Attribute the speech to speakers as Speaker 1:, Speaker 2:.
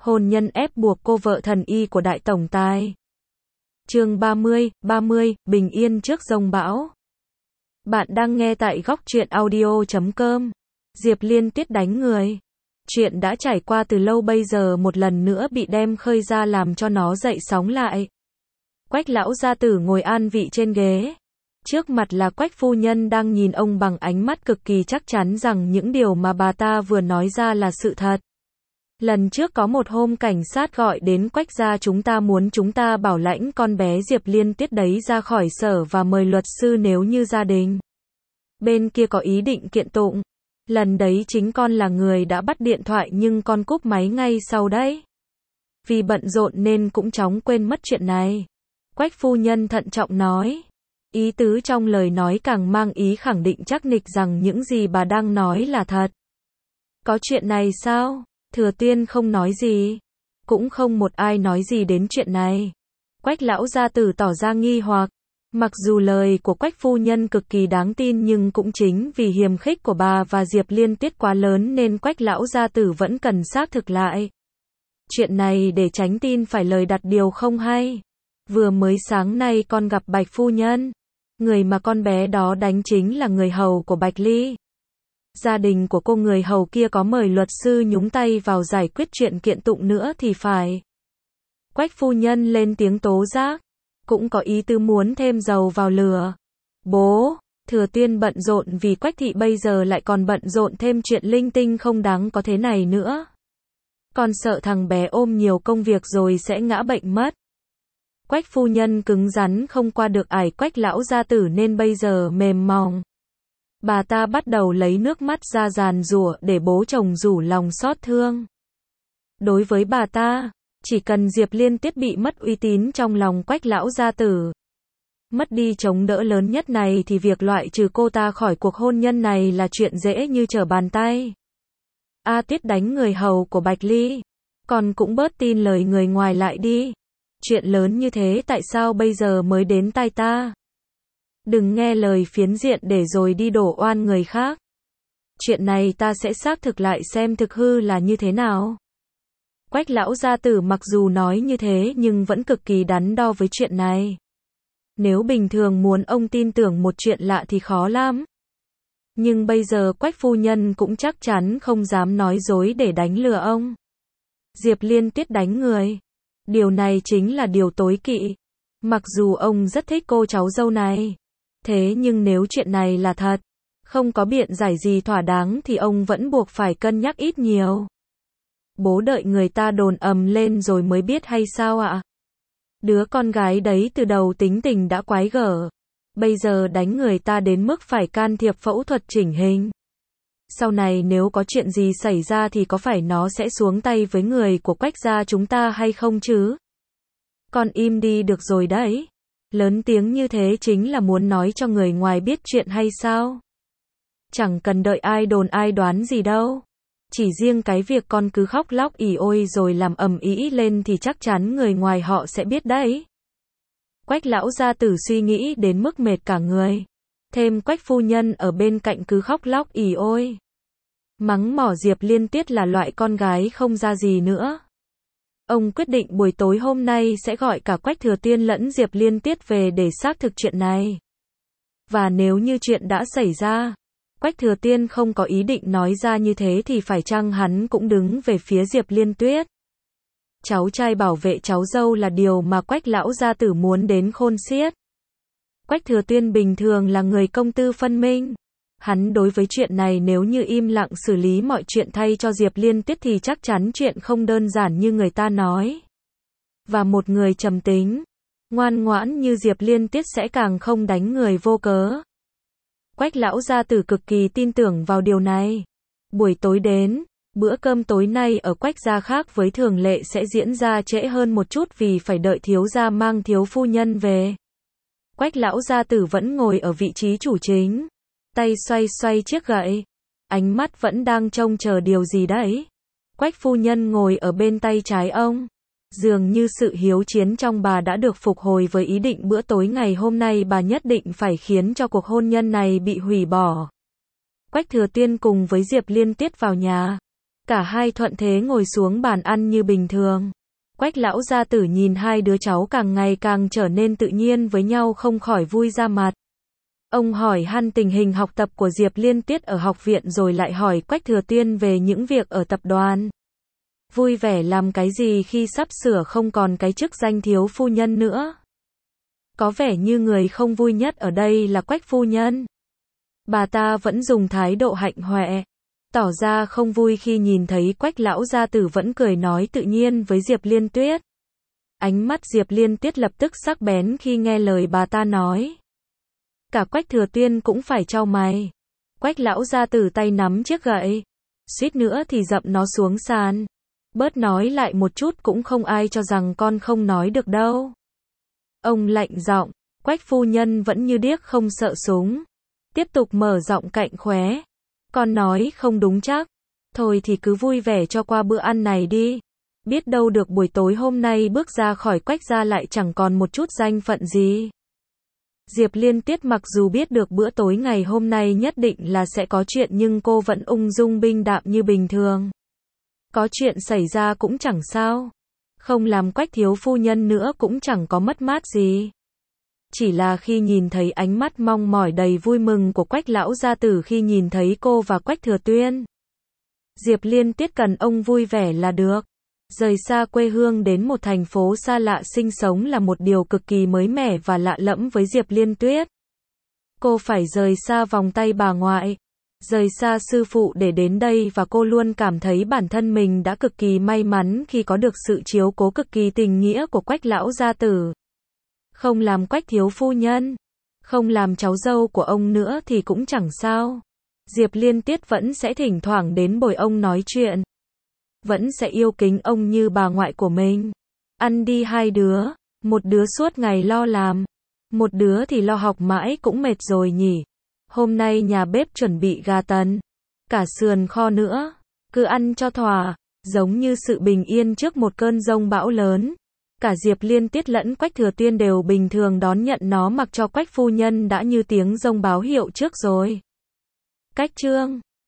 Speaker 1: Hôn nhân ép buộc cô vợ thần y của đại tổng tài. Chương 30, bình yên trước giông bão. Bạn đang nghe tại góc truyện audio.com. Diệp Liên Tuyết đánh người. Chuyện đã trải qua từ lâu bây giờ một lần nữa bị đem khơi ra làm cho nó dậy sóng lại. Quách lão gia tử ngồi an vị trên ghế. Trước mặt là Quách phu nhân đang nhìn ông bằng ánh mắt cực kỳ chắc chắn rằng những điều mà bà ta vừa nói ra là sự thật. Lần trước có một hôm cảnh sát gọi đến Quách gia muốn chúng ta bảo lãnh con bé Diệp Liên Tuyết đấy ra khỏi sở và mời luật sư nếu như gia đình bên kia có ý định kiện tụng. Lần đấy chính con là người đã bắt điện thoại nhưng con cúp máy ngay sau đấy. Vì bận rộn nên cũng chóng quên mất chuyện này. Quách phu nhân thận trọng nói. Ý tứ trong lời nói càng mang ý khẳng định chắc nịch rằng những gì bà đang nói là thật. Có chuyện này sao? Thừa Tiên không nói gì. Cũng không một ai nói gì đến chuyện này. Quách lão gia tử tỏ ra nghi hoặc. Mặc dù lời của Quách phu nhân cực kỳ đáng tin nhưng cũng chính vì hiềm khích của bà và Diệp Liên Tuyết quá lớn nên Quách lão gia tử vẫn cần xác thực lại. Chuyện này để tránh tin phải lời đặt điều không hay. Vừa mới sáng nay con gặp Bạch phu nhân. Người mà con bé đó đánh chính là người hầu của Bạch Ly. Gia đình của cô người hầu kia có mời luật sư nhúng tay vào giải quyết chuyện kiện tụng nữa thì phải. Quách phu nhân lên tiếng tố giác. Cũng có ý tứ muốn thêm dầu vào lửa. Bố, Thừa Tiên bận rộn vì Quách thị bây giờ lại còn bận rộn thêm chuyện linh tinh không đáng có thế này nữa. Con sợ thằng bé ôm nhiều công việc rồi sẽ ngã bệnh mất. Quách phu nhân cứng rắn không qua được ải Quách lão gia tử nên bây giờ mềm mỏng. Bà ta bắt đầu lấy nước mắt ra giàn giụa để bố chồng rủ lòng xót thương. Đối với bà ta, chỉ cần Diệp Liên Tuyết bị mất uy tín trong lòng Quách lão gia tử, mất đi chống đỡ lớn nhất này thì việc loại trừ cô ta khỏi cuộc hôn nhân này là chuyện dễ như trở bàn tay. A Tuyết đánh người hầu của Bạch Ly, con cũng bớt tin lời người ngoài lại đi. Chuyện lớn như thế tại sao bây giờ mới đến tai ta? Đừng nghe lời phiến diện để rồi đi đổ oan người khác. Chuyện này ta sẽ xác thực lại xem thực hư là như thế nào. Quách lão gia tử mặc dù nói như thế nhưng vẫn cực kỳ đắn đo với chuyện này. Nếu bình thường muốn ông tin tưởng một chuyện lạ thì khó lắm. Nhưng bây giờ Quách phu nhân cũng chắc chắn không dám nói dối để đánh lừa ông. Diệp Liên Tuyết đánh người. Điều này chính là điều tối kỵ. Mặc dù ông rất thích cô cháu dâu này. Thế nhưng nếu chuyện này là thật, không có biện giải gì thỏa đáng thì ông vẫn buộc phải cân nhắc ít nhiều. Bố đợi người ta đồn ầm lên rồi mới biết hay sao ạ? Đứa con gái đấy từ đầu tính tình đã quái gở. Bây giờ đánh người ta đến mức phải can thiệp phẫu thuật chỉnh hình. Sau này nếu có chuyện gì xảy ra thì có phải nó sẽ xuống tay với người của Quách gia chúng ta hay không chứ? Con im đi được rồi đấy. Lớn tiếng như thế chính là muốn nói cho người ngoài biết chuyện hay sao? Chẳng cần đợi ai đồn ai đoán gì đâu. Chỉ riêng cái việc con cứ khóc lóc ỉ ôi rồi làm ầm ĩ lên thì chắc chắn người ngoài họ sẽ biết đấy. Quách lão gia tử suy nghĩ đến mức mệt cả người. Thêm Quách phu nhân ở bên cạnh cứ khóc lóc ỉ ôi. Mắng mỏ Diệp Liên Tuyết là loại con gái không ra gì nữa. Ông quyết định buổi tối hôm nay sẽ gọi cả Quách Thừa Tiên lẫn Diệp Liên Tuyết về để xác thực chuyện này. Và nếu như chuyện đã xảy ra, Quách Thừa Tiên không có ý định nói ra như thế thì phải chăng hắn cũng đứng về phía Diệp Liên Tuyết. Cháu trai bảo vệ cháu dâu là điều mà Quách lão gia tử muốn đến khôn xiết. Quách Thừa Tiên bình thường là người công tư phân minh. Hắn đối với chuyện này nếu như im lặng xử lý mọi chuyện thay cho Diệp Liên Tuyết thì chắc chắn chuyện không đơn giản như người ta nói. Và một người trầm tính, ngoan ngoãn như Diệp Liên Tuyết sẽ càng không đánh người vô cớ. Quách lão gia tử cực kỳ tin tưởng vào điều này. Buổi tối đến, bữa cơm tối nay ở Quách gia khác với thường lệ sẽ diễn ra trễ hơn một chút vì phải đợi thiếu gia mang thiếu phu nhân về. Quách lão gia tử vẫn ngồi ở vị trí chủ chính. Tay xoay xoay chiếc gậy. Ánh mắt vẫn đang trông chờ điều gì đấy. Quách phu nhân ngồi ở bên tay trái ông. Dường như sự hiếu chiến trong bà đã được phục hồi với ý định bữa tối ngày hôm nay bà nhất định phải khiến cho cuộc hôn nhân này bị hủy bỏ. Quách Thừa Tiên cùng với Diệp Liên Tuyết vào nhà. Cả hai thuận thế ngồi xuống bàn ăn như bình thường. Quách lão gia tử nhìn hai đứa cháu càng ngày càng trở nên tự nhiên với nhau không khỏi vui ra mặt. Ông hỏi han tình hình học tập của Diệp Liên Tuyết ở học viện rồi lại hỏi Quách Thừa Tuyên về những việc ở tập đoàn. Vui vẻ làm cái gì khi sắp sửa không còn cái chức danh thiếu phu nhân nữa? Có vẻ như người không vui nhất ở đây là Quách phu nhân. Bà ta vẫn dùng thái độ hạnh hoẹ, tỏ ra không vui khi nhìn thấy Quách lão gia tử vẫn cười nói tự nhiên với Diệp Liên Tuyết. Ánh mắt Diệp Liên Tuyết lập tức sắc bén khi nghe lời bà ta nói. Cả Quách Thừa Tuyên cũng phải chau mày. Quách lão gia tử tay nắm chiếc gậy, suýt nữa thì dậm nó xuống sàn. Bớt nói lại một chút cũng không ai cho rằng con không nói được đâu. Ông lạnh giọng, Quách phu nhân vẫn như điếc không sợ súng. Tiếp tục mở giọng cạnh khóe. Con nói không đúng chắc. Thôi thì cứ vui vẻ cho qua bữa ăn này đi. Biết đâu được buổi tối hôm nay bước ra khỏi Quách gia lại chẳng còn một chút danh phận gì. Diệp Liên Tuyết mặc dù biết được bữa tối ngày hôm nay nhất định là sẽ có chuyện nhưng cô vẫn ung dung bình đạm như bình thường. Có chuyện xảy ra cũng chẳng sao. Không làm Quách thiếu phu nhân nữa cũng chẳng có mất mát gì. Chỉ là khi nhìn thấy ánh mắt mong mỏi đầy vui mừng của Quách lão gia tử khi nhìn thấy cô và Quách Thừa Tuyên. Diệp Liên Tuyết cần ông vui vẻ là được. Rời xa quê hương đến một thành phố xa lạ sinh sống là một điều cực kỳ mới mẻ và lạ lẫm với Diệp Liên Tuyết. Cô phải rời xa vòng tay bà ngoại, rời xa sư phụ để đến đây và cô luôn cảm thấy bản thân mình đã cực kỳ may mắn khi có được sự chiếu cố cực kỳ tình nghĩa của Quách lão gia tử. Không làm Quách thiếu phu nhân, không làm cháu dâu của ông nữa thì cũng chẳng sao. Diệp Liên Tuyết vẫn sẽ thỉnh thoảng đến bồi ông nói chuyện. Vẫn sẽ yêu kính ông như bà ngoại của mình. Ăn đi hai đứa, một đứa suốt ngày lo làm, một đứa thì lo học mãi cũng mệt rồi nhỉ. Hôm nay nhà bếp chuẩn bị gà tần, cả sườn kho nữa, cứ ăn cho thỏa, giống như sự bình yên trước một cơn giông bão lớn. Cả Diệp Liên Tuyết lẫn Quách Thừa Tuyên đều bình thường đón nhận nó mặc cho Quách phu nhân đã như tiếng giông báo hiệu trước rồi. Cách chương